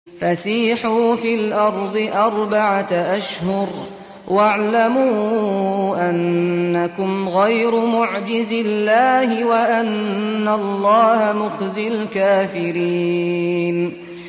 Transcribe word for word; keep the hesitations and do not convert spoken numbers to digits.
فسيحوا في الأرض أربعة أشهر واعلموا أنكم غير معجز الله وأن الله مخزي الكافرين.